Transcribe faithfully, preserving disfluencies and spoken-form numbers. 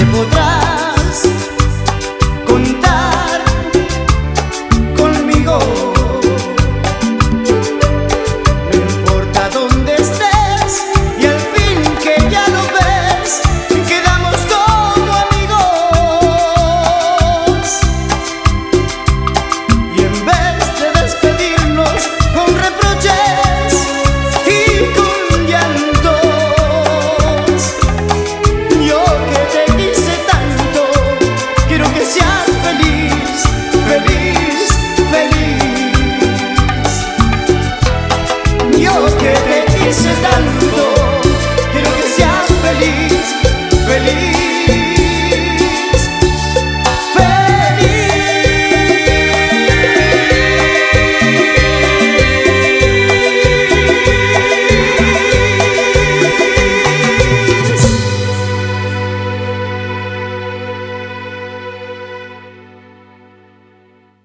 podrás contar conmigo. No importa dónde estés y al fin que ya lo ves, quedamos como amigos. Y en vez de despedirnos con reproches y con llantos, yo que te quise tanto, quiero que seas feliz, feliz, feliz. Yo que te quise tanto,